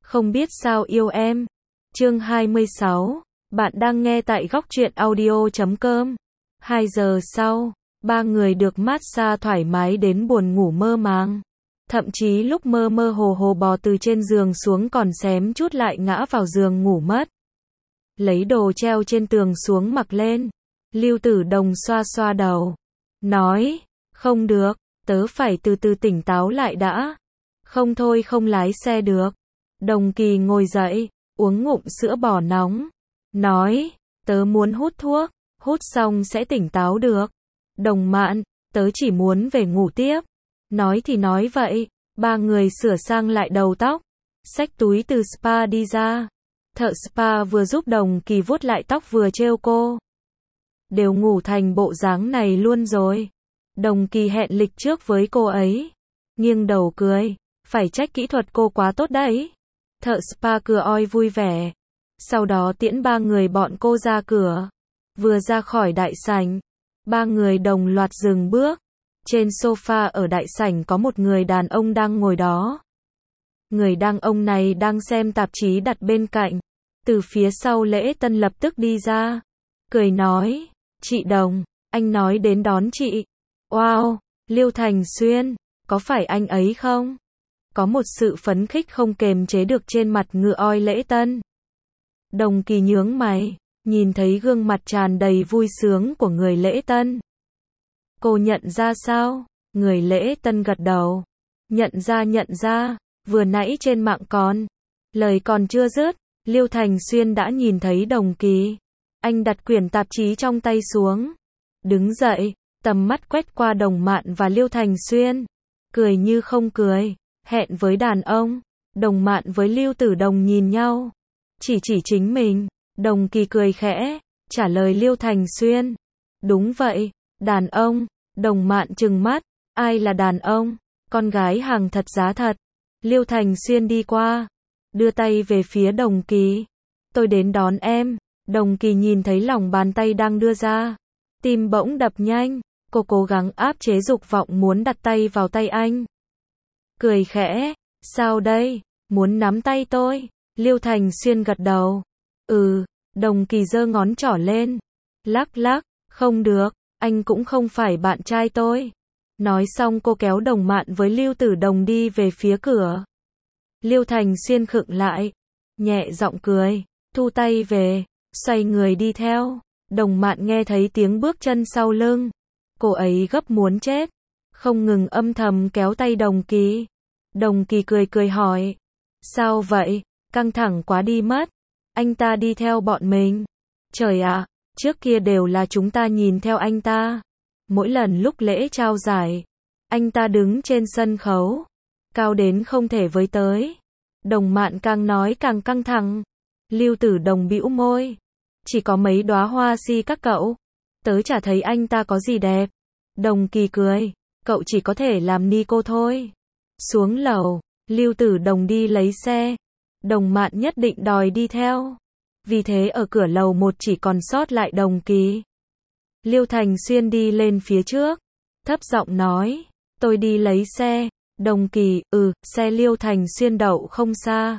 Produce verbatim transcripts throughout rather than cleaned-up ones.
Không biết sao yêu em. Chương hai mươi sáu. Bạn đang nghe tại góc truyện audio chấm com. Hai giờ sau, ba người được massage thoải mái đến buồn ngủ mơ màng. Thậm chí lúc mơ mơ hồ hồ bò từ trên giường xuống còn xém chút lại ngã vào giường ngủ mất. Lấy đồ treo trên tường xuống mặc lên. Lưu Tử Đồng xoa xoa đầu. Nói, không được, tớ phải từ từ tỉnh táo lại đã. Không thôi không lái xe được. Đồng Kỳ ngồi dậy, uống ngụm sữa bò nóng. Nói, tớ muốn hút thuốc, hút xong sẽ tỉnh táo được. Đồng Mạn, tớ chỉ muốn về ngủ tiếp. Nói thì nói vậy, ba người sửa sang lại đầu tóc, xách túi từ spa đi ra. Thợ spa vừa giúp Đồng Kỳ vuốt lại tóc vừa trêu cô. Đều ngủ thành bộ dáng này luôn rồi. Đồng Kỳ hẹn lịch trước với cô ấy. Nghiêng đầu cười, phải trách kỹ thuật cô quá tốt đấy. Thợ spa cười oi vui vẻ. Sau đó tiễn ba người bọn cô ra cửa. Vừa ra khỏi đại sảnh, ba người đồng loạt dừng bước. Trên sofa ở đại sảnh có một người đàn ông đang ngồi đó. Người đàn ông này đang xem tạp chí đặt bên cạnh. Từ phía sau Lễ Tân lập tức đi ra. Cười nói, chị Đồng, anh nói đến đón chị. Wow, Liêu Thành Xuyên, có phải anh ấy không? Có một sự phấn khích không kềm chế được trên mặt ngựa oi Lễ Tân. Đồng Kỳ nhướng mày, nhìn thấy gương mặt tràn đầy vui sướng của người Lễ Tân. Cô nhận ra sao? Người Lễ Tân gật đầu. Nhận ra nhận ra, vừa nãy trên mạng còn. Lời còn chưa dứt, Liêu Thành Xuyên đã nhìn thấy Đồng Kỳ. Anh đặt quyển tạp chí trong tay xuống. Đứng dậy, tầm mắt quét qua Đồng Mạn và Liêu Thành Xuyên. Cười như không cười, hẹn với đàn ông. Đồng Mạn với Lưu Tử Đồng nhìn nhau. Chỉ chỉ chính mình. Đồng Kỳ cười khẽ, trả lời Liêu Thành Xuyên. Đúng vậy, đàn ông. Đồng Mạn trừng mắt. Ai là đàn ông? Con gái hàng thật giá thật. Liêu Thành Xuyên đi qua, đưa tay về phía Đồng Kỳ. Tôi đến đón em. Đồng Kỳ nhìn thấy lòng bàn tay đang đưa ra. Tim bỗng đập nhanh. Cô cố gắng áp chế dục vọng muốn đặt tay vào tay anh. Cười khẽ. Sao đây? Muốn nắm tay tôi? Liêu Thành Xuyên gật đầu. Ừ. Đồng Kỳ giơ ngón trỏ lên. Lắc lắc. Không được. Anh cũng không phải bạn trai tôi. Nói xong cô kéo Đồng Mạn với Lưu Tử Đồng đi về phía cửa. Liêu Thành Xuyên khựng lại. Nhẹ giọng cười. Thu tay về. Xoay người đi theo. Đồng Mạn nghe thấy tiếng bước chân sau lưng. Cô ấy gấp muốn chết. Không ngừng âm thầm kéo tay Đồng Kỳ. Đồng Kỳ cười cười hỏi. Sao vậy? Căng thẳng quá đi mất. Anh ta đi theo bọn mình. Trời ạ, trước kia đều là chúng ta nhìn theo anh ta. Mỗi lần lúc lễ trao giải, anh ta đứng trên sân khấu. Cao đến không thể với tới. Đồng Mạn càng nói càng căng thẳng. Lưu Tử Đồng bĩu môi. Chỉ có mấy đóa hoa si các cậu. Tớ chả thấy anh ta có gì đẹp. Đồng Kỳ cười. Cậu chỉ có thể làm ni cô thôi. Xuống lầu, Lưu Tử Đồng đi lấy xe. Đồng Mạn nhất định đòi đi theo. Vì thế ở cửa lầu một chỉ còn sót lại Đồng Kỳ. Liêu Thành Xuyên đi lên phía trước. Thấp giọng nói. Tôi đi lấy xe. Đồng Kỳ, ừ, xe Liêu Thành Xuyên đậu không xa.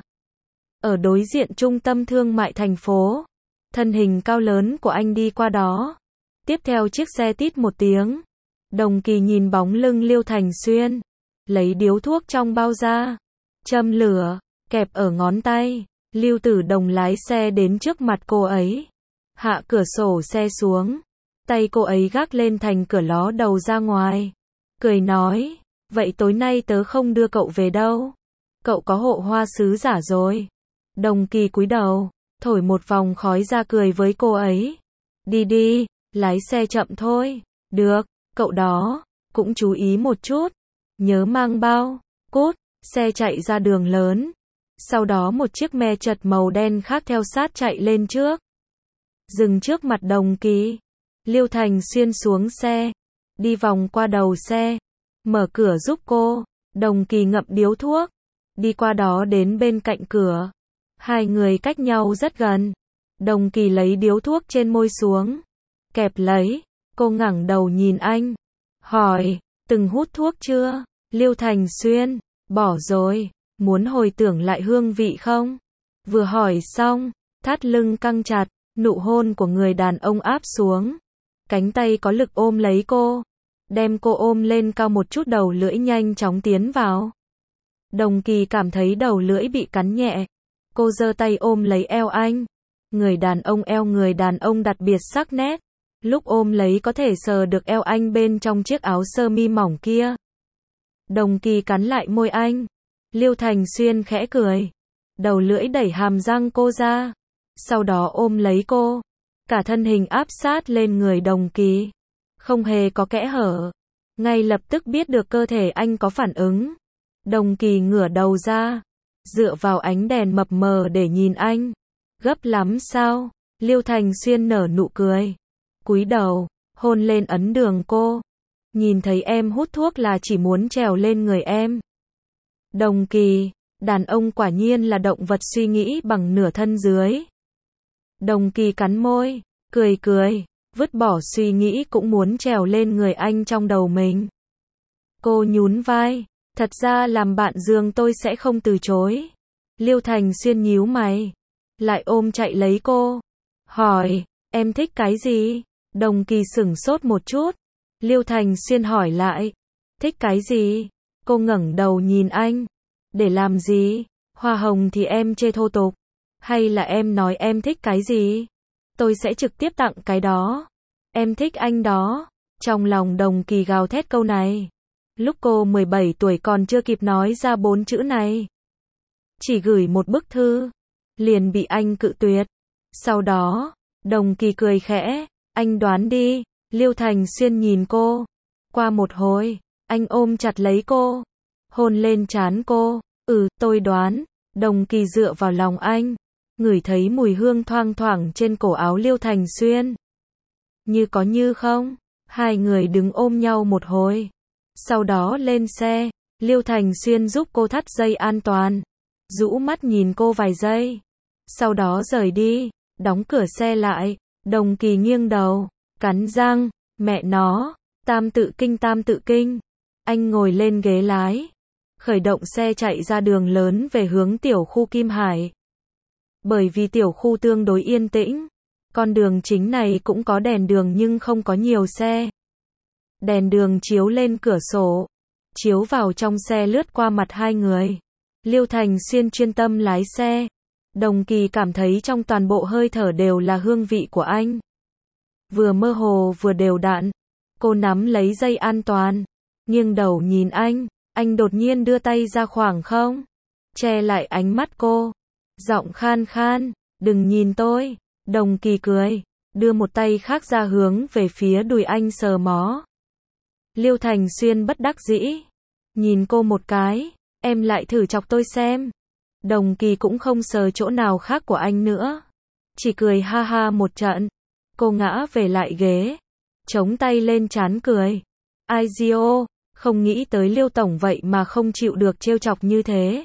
Ở đối diện trung tâm thương mại thành phố. Thân hình cao lớn của anh đi qua đó. Tiếp theo chiếc xe tít một tiếng. Đồng Kỳ nhìn bóng lưng Liêu Thành Xuyên. Lấy điếu thuốc trong bao ra. Châm lửa, kẹp ở ngón tay. Lưu Tử Đồng lái xe đến trước mặt cô ấy. Hạ cửa sổ xe xuống. Tay cô ấy gác lên thành cửa ló đầu ra ngoài. Cười nói. Vậy tối nay tớ không đưa cậu về đâu. Cậu có hộ hoa sứ giả rồi. Đồng Kỳ cúi đầu. Thổi một vòng khói ra cười với cô ấy. Đi đi, lái xe chậm thôi. Được, cậu đó. Cũng chú ý một chút. Nhớ mang bao. Cút, xe chạy ra đường lớn. Sau đó một chiếc me chật màu đen khác theo sát chạy lên trước. Dừng trước mặt Đồng Kỳ. Liêu Thành Xuyên xuống xe. Đi vòng qua đầu xe. Mở cửa giúp cô. Đồng Kỳ ngậm điếu thuốc. Đi qua đó đến bên cạnh cửa. Hai người cách nhau rất gần. Đồng Kỳ lấy điếu thuốc trên môi xuống. Kẹp lấy. Cô ngẩng đầu nhìn anh. Hỏi. Từng hút thuốc chưa? Liêu Thành Xuyên. Bỏ rồi. Muốn hồi tưởng lại hương vị không? Vừa hỏi xong, thắt lưng căng chặt, nụ hôn của người đàn ông áp xuống. Cánh tay có lực ôm lấy cô, đem cô ôm lên cao một chút, đầu lưỡi nhanh chóng tiến vào. Đồng Kỳ cảm thấy đầu lưỡi bị cắn nhẹ. Cô giơ tay ôm lấy eo anh. Người đàn ông eo người đàn ông đặc biệt sắc nét. Lúc ôm lấy có thể sờ được eo anh bên trong chiếc áo sơ mi mỏng kia. Đồng Kỳ cắn lại môi anh. Liêu Thành Xuyên khẽ cười. Đầu lưỡi đẩy hàm răng cô ra. Sau đó ôm lấy cô. Cả thân hình áp sát lên người Đồng Kỳ. Không hề có kẽ hở. Ngay lập tức biết được cơ thể anh có phản ứng. Đồng Kỳ ngửa đầu ra. Dựa vào ánh đèn mập mờ để nhìn anh. Gấp lắm sao? Liêu Thành Xuyên nở nụ cười. Cúi đầu, hôn lên ấn đường cô. Nhìn thấy em hút thuốc là chỉ muốn trèo lên người em. Đồng Kỳ, đàn ông quả nhiên là động vật suy nghĩ bằng nửa thân dưới. Đồng Kỳ cắn môi, cười cười, vứt bỏ suy nghĩ cũng muốn trèo lên người anh trong đầu mình. Cô nhún vai, thật ra làm bạn giường tôi sẽ không từ chối. Liêu Thành Xuyên nhíu mày, lại ôm chạy lấy cô. Hỏi, em thích cái gì? Đồng Kỳ sửng sốt một chút. Liêu Thành Xuyên hỏi lại, thích cái gì? Cô ngẩng đầu nhìn anh. Để làm gì? Hoa hồng thì em chê thô tục. Hay là em nói em thích cái gì? Tôi sẽ trực tiếp tặng cái đó. Em thích anh đó. Trong lòng Đồng Kỳ gào thét câu này. Lúc cô mười bảy tuổi còn chưa kịp nói ra bốn chữ này. Chỉ gửi một bức thư. Liền bị anh cự tuyệt. Sau đó, Đồng Kỳ cười khẽ. Anh đoán đi. Liêu Thành Xuyên nhìn cô. Qua một hồi, anh ôm chặt lấy cô. Hôn lên trán cô. Ừ, tôi đoán. Đồng Kỳ dựa vào lòng anh. Ngửi thấy mùi hương thoang thoảng trên cổ áo Liêu Thành Xuyên. Như có như không. Hai người đứng ôm nhau một hồi. Sau đó lên xe. Liêu Thành Xuyên giúp cô thắt dây an toàn. Rũ mắt nhìn cô vài giây. Sau đó rời đi. Đóng cửa xe lại. Đồng Kỳ nghiêng đầu. Cắn răng. Mẹ nó. Tam tự kinh tam tự kinh. Anh ngồi lên ghế lái. Khởi động xe chạy ra đường lớn về hướng tiểu khu Kim Hải. Bởi vì tiểu khu tương đối yên tĩnh. Con đường chính này cũng có đèn đường nhưng không có nhiều xe. Đèn đường chiếu lên cửa sổ. Chiếu vào trong xe lướt qua mặt hai người. Liêu Thành Xuyên chuyên tâm lái xe. Đồng Kỳ cảm thấy trong toàn bộ hơi thở đều là hương vị của anh. Vừa mơ hồ vừa đều đặn. Cô nắm lấy dây an toàn. Nghiêng đầu nhìn anh. Anh đột nhiên đưa tay ra khoảng không. Che lại ánh mắt cô. Giọng khan khan. Đừng nhìn tôi. Đồng Kỳ cười. Đưa một tay khác ra hướng về phía đùi anh sờ mó. Liêu Thành Xuyên bất đắc dĩ. Nhìn cô một cái. Em lại thử chọc tôi xem. Đồng Kỳ cũng không sờ chỗ nào khác của anh nữa. Chỉ cười ha ha một trận. Cô ngã về lại ghế. Chống tay lên trán cười. Ai Gio, không nghĩ tới Liêu Tổng vậy mà không chịu được trêu chọc như thế.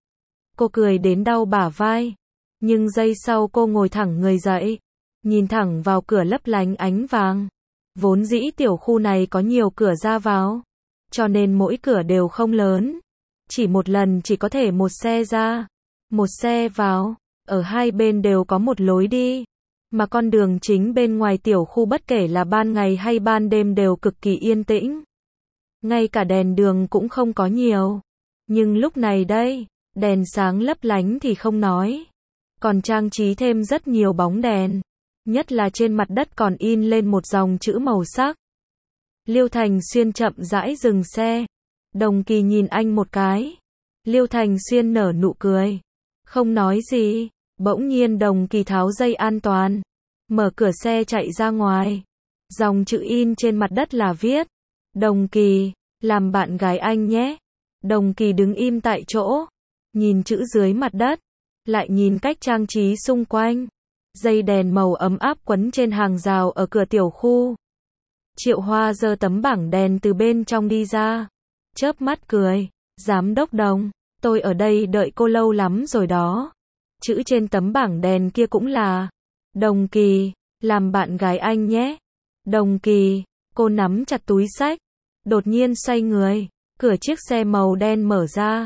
Cô cười đến đau bả vai. Nhưng giây sau cô ngồi thẳng người dậy. Nhìn thẳng vào cửa lấp lánh ánh vàng. Vốn dĩ tiểu khu này có nhiều cửa ra vào. Cho nên mỗi cửa đều không lớn. Chỉ một lần chỉ có thể một xe ra. Một xe vào. Ở hai bên đều có một lối đi. Mà con đường chính bên ngoài tiểu khu bất kể là ban ngày hay ban đêm đều cực kỳ yên tĩnh. Ngay cả đèn đường cũng không có nhiều. Nhưng lúc này đây, đèn sáng lấp lánh thì không nói. Còn trang trí thêm rất nhiều bóng đèn. Nhất là trên mặt đất còn in lên một dòng chữ màu sắc. Liêu Thành Xuyên chậm rãi dừng xe. Đồng Kỳ nhìn anh một cái. Liêu Thành Xuyên nở nụ cười. Không nói gì. Bỗng nhiên Đồng Kỳ tháo dây an toàn. Mở cửa xe chạy ra ngoài. Dòng chữ in trên mặt đất là viết. Đồng Kỳ, làm bạn gái anh nhé. Đồng Kỳ đứng im tại chỗ. Nhìn chữ dưới mặt đất. Lại nhìn cách trang trí xung quanh. Dây đèn màu ấm áp quấn trên hàng rào ở cửa tiểu khu. Triệu Hoa giơ tấm bảng đèn từ bên trong đi ra. Chớp mắt cười. Giám đốc Đồng, tôi ở đây đợi cô lâu lắm rồi đó. Chữ trên tấm bảng đèn kia cũng là Đồng Kỳ, làm bạn gái anh nhé. Đồng Kỳ, cô nắm chặt túi xách. Đột nhiên xoay người. Cửa chiếc xe màu đen mở ra.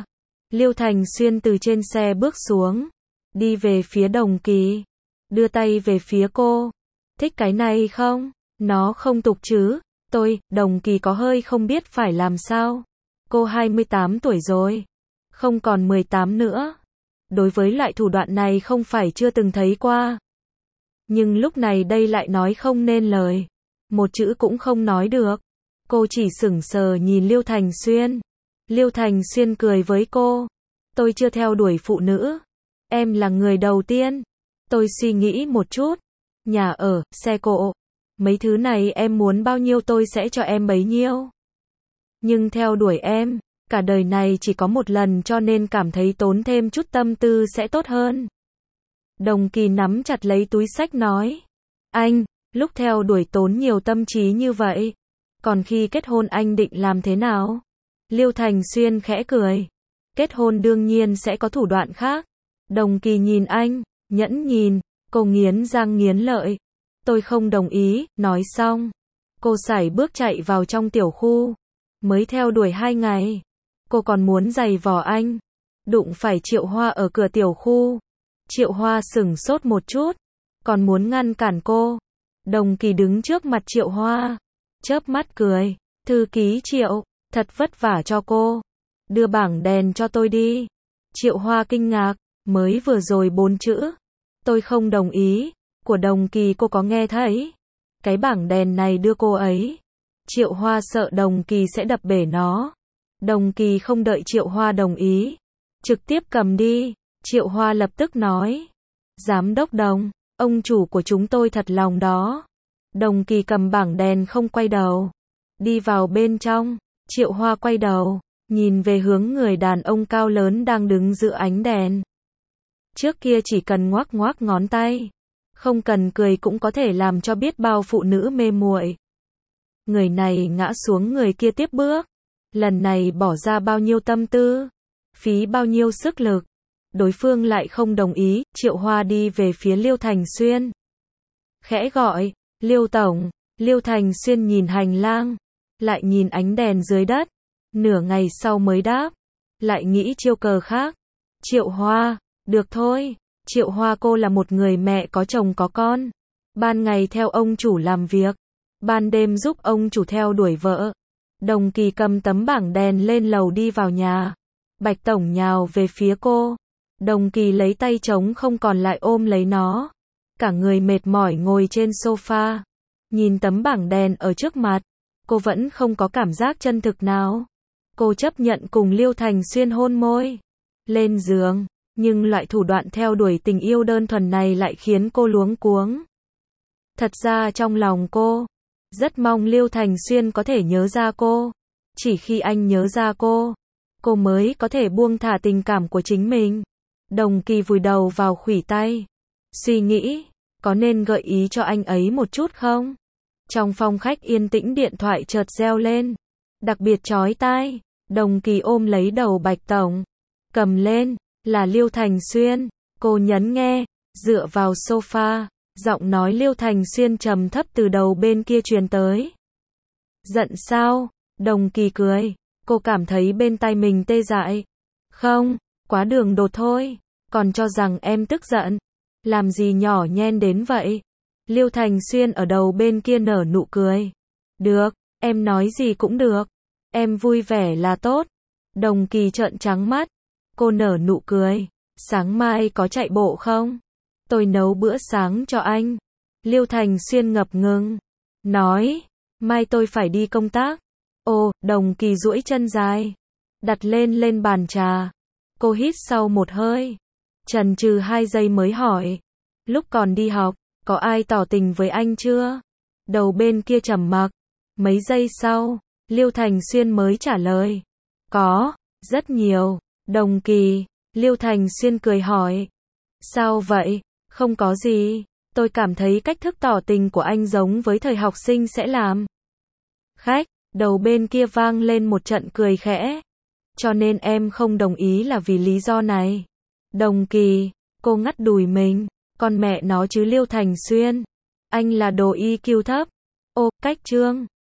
Liêu Thành Xuyên từ trên xe bước xuống, đi về phía Đồng Kỳ, đưa tay về phía cô. Thích cái này không? Nó không tục chứ? Tôi, Đồng Kỳ có hơi không biết phải làm sao. Cô hai mươi tám tuổi rồi, không còn mười tám nữa. Đối với loại thủ đoạn này không phải chưa từng thấy qua. Nhưng lúc này đây lại nói không nên lời. Một chữ cũng không nói được. Cô chỉ sững sờ nhìn Liêu Thành Xuyên. Liêu Thành Xuyên cười với cô. Tôi chưa theo đuổi phụ nữ. Em là người đầu tiên. Tôi suy nghĩ một chút. Nhà ở, xe cộ. Mấy thứ này em muốn bao nhiêu tôi sẽ cho em bấy nhiêu. Nhưng theo đuổi em, cả đời này chỉ có một lần cho nên cảm thấy tốn thêm chút tâm tư sẽ tốt hơn. Đồng Kỳ nắm chặt lấy túi xách nói. Anh, lúc theo đuổi tốn nhiều tâm trí như vậy. Còn khi kết hôn anh định làm thế nào? Liêu Thành Xuyên khẽ cười. Kết hôn đương nhiên sẽ có thủ đoạn khác. Đồng Kỳ nhìn anh, nhẫn nhìn, cô nghiến răng nghiến lợi. Tôi không đồng ý, nói xong. Cô sải bước chạy vào trong tiểu khu. Mới theo đuổi hai ngày. Cô còn muốn giày vò anh. Đụng phải Triệu Hoa ở cửa tiểu khu. Triệu Hoa sửng sốt một chút. Còn muốn ngăn cản cô. Đồng Kỳ đứng trước mặt Triệu Hoa. Chớp mắt cười. Thư ký Triệu, thật vất vả cho cô. Đưa bảng đèn cho tôi đi. Triệu Hoa kinh ngạc. Mới vừa rồi bốn chữ. Tôi không đồng ý. Của Đồng Kỳ cô có nghe thấy. Cái bảng đèn này đưa cô ấy. Triệu Hoa sợ Đồng Kỳ sẽ đập bể nó. Đồng Kỳ không đợi Triệu Hoa đồng ý. Trực tiếp cầm đi. Triệu Hoa lập tức nói. Giám đốc Đồng, ông chủ của chúng tôi thật lòng đó. Đồng Kỳ cầm bảng đèn không quay đầu. Đi vào bên trong. Triệu Hoa quay đầu. Nhìn về hướng người đàn ông cao lớn đang đứng giữa ánh đèn. Trước kia chỉ cần ngoác ngoác ngón tay. Không cần cười cũng có thể làm cho biết bao phụ nữ mê muội. Người này ngã xuống người kia tiếp bước. Lần này bỏ ra bao nhiêu tâm tư, phí bao nhiêu sức lực. Đối phương lại không đồng ý. Triệu Hoa đi về phía Liêu Thành Xuyên. Khẽ gọi, Liêu Tổng. Liêu Thành Xuyên nhìn hành lang. Lại nhìn ánh đèn dưới đất. Nửa ngày sau mới đáp. Lại nghĩ chiêu cờ khác. Triệu Hoa, được thôi. Triệu Hoa cô là một người mẹ có chồng có con. Ban ngày theo ông chủ làm việc. Ban đêm giúp ông chủ theo đuổi vợ. Đồng Kỳ cầm tấm bảng đèn lên lầu đi vào nhà. Bạch Tổng nhào về phía cô. Đồng Kỳ lấy tay trống không còn lại ôm lấy nó. Cả người mệt mỏi ngồi trên sofa. Nhìn tấm bảng đèn ở trước mặt. Cô vẫn không có cảm giác chân thực nào. Cô chấp nhận cùng Liêu Thành Xuyên hôn môi. Lên giường. Nhưng loại thủ đoạn theo đuổi tình yêu đơn thuần này lại khiến cô luống cuống. Thật ra trong lòng cô, rất mong Liêu Thành Xuyên có thể nhớ ra cô. Chỉ khi anh nhớ ra cô, cô mới có thể buông thả tình cảm của chính mình. Đồng Kỳ vùi đầu vào khuỷu tay. Suy nghĩ, có nên gợi ý cho anh ấy một chút không? Trong phòng khách yên tĩnh điện thoại chợt reo lên. Đặc biệt chói tai. Đồng Kỳ ôm lấy đầu Bạch Tổng. Cầm lên, là Liêu Thành Xuyên. Cô nhấn nghe, dựa vào sofa. Giọng nói Liêu Thành Xuyên trầm thấp từ đầu bên kia truyền tới. Giận sao? Đồng Kỳ cười. Cô cảm thấy bên tai mình tê dại. Không, quá đường đột thôi. Còn cho rằng em tức giận. Làm gì nhỏ nhen đến vậy? Liêu Thành Xuyên ở đầu bên kia nở nụ cười. Được, em nói gì cũng được. Em vui vẻ là tốt. Đồng Kỳ trợn trắng mắt. Cô nở nụ cười. Sáng mai có chạy bộ không? Tôi nấu bữa sáng cho anh. Liêu Thành Xuyên ngập ngừng. Nói, mai tôi phải đi công tác. Ồ, Đồng Kỳ duỗi chân dài. Đặt lên lên bàn trà. Cô hít sâu một hơi. Chần chừ hai giây mới hỏi. Lúc còn đi học, có ai tỏ tình với anh chưa? Đầu bên kia trầm mặc. Mấy giây sau, Liêu Thành Xuyên mới trả lời. Có, rất nhiều. Đồng Kỳ. Liêu Thành Xuyên cười hỏi. Sao vậy? Không có gì. Tôi cảm thấy cách thức tỏ tình của anh giống với thời học sinh sẽ làm. Khách, đầu bên kia vang lên một trận cười khẽ. Cho nên em không đồng ý là vì lý do này. Đồng Kỳ. Cô ngắt đùi mình. Con mẹ nó chứ Liêu Thành Xuyên. Anh là đồ i kiu thấp. Ô, cách trương.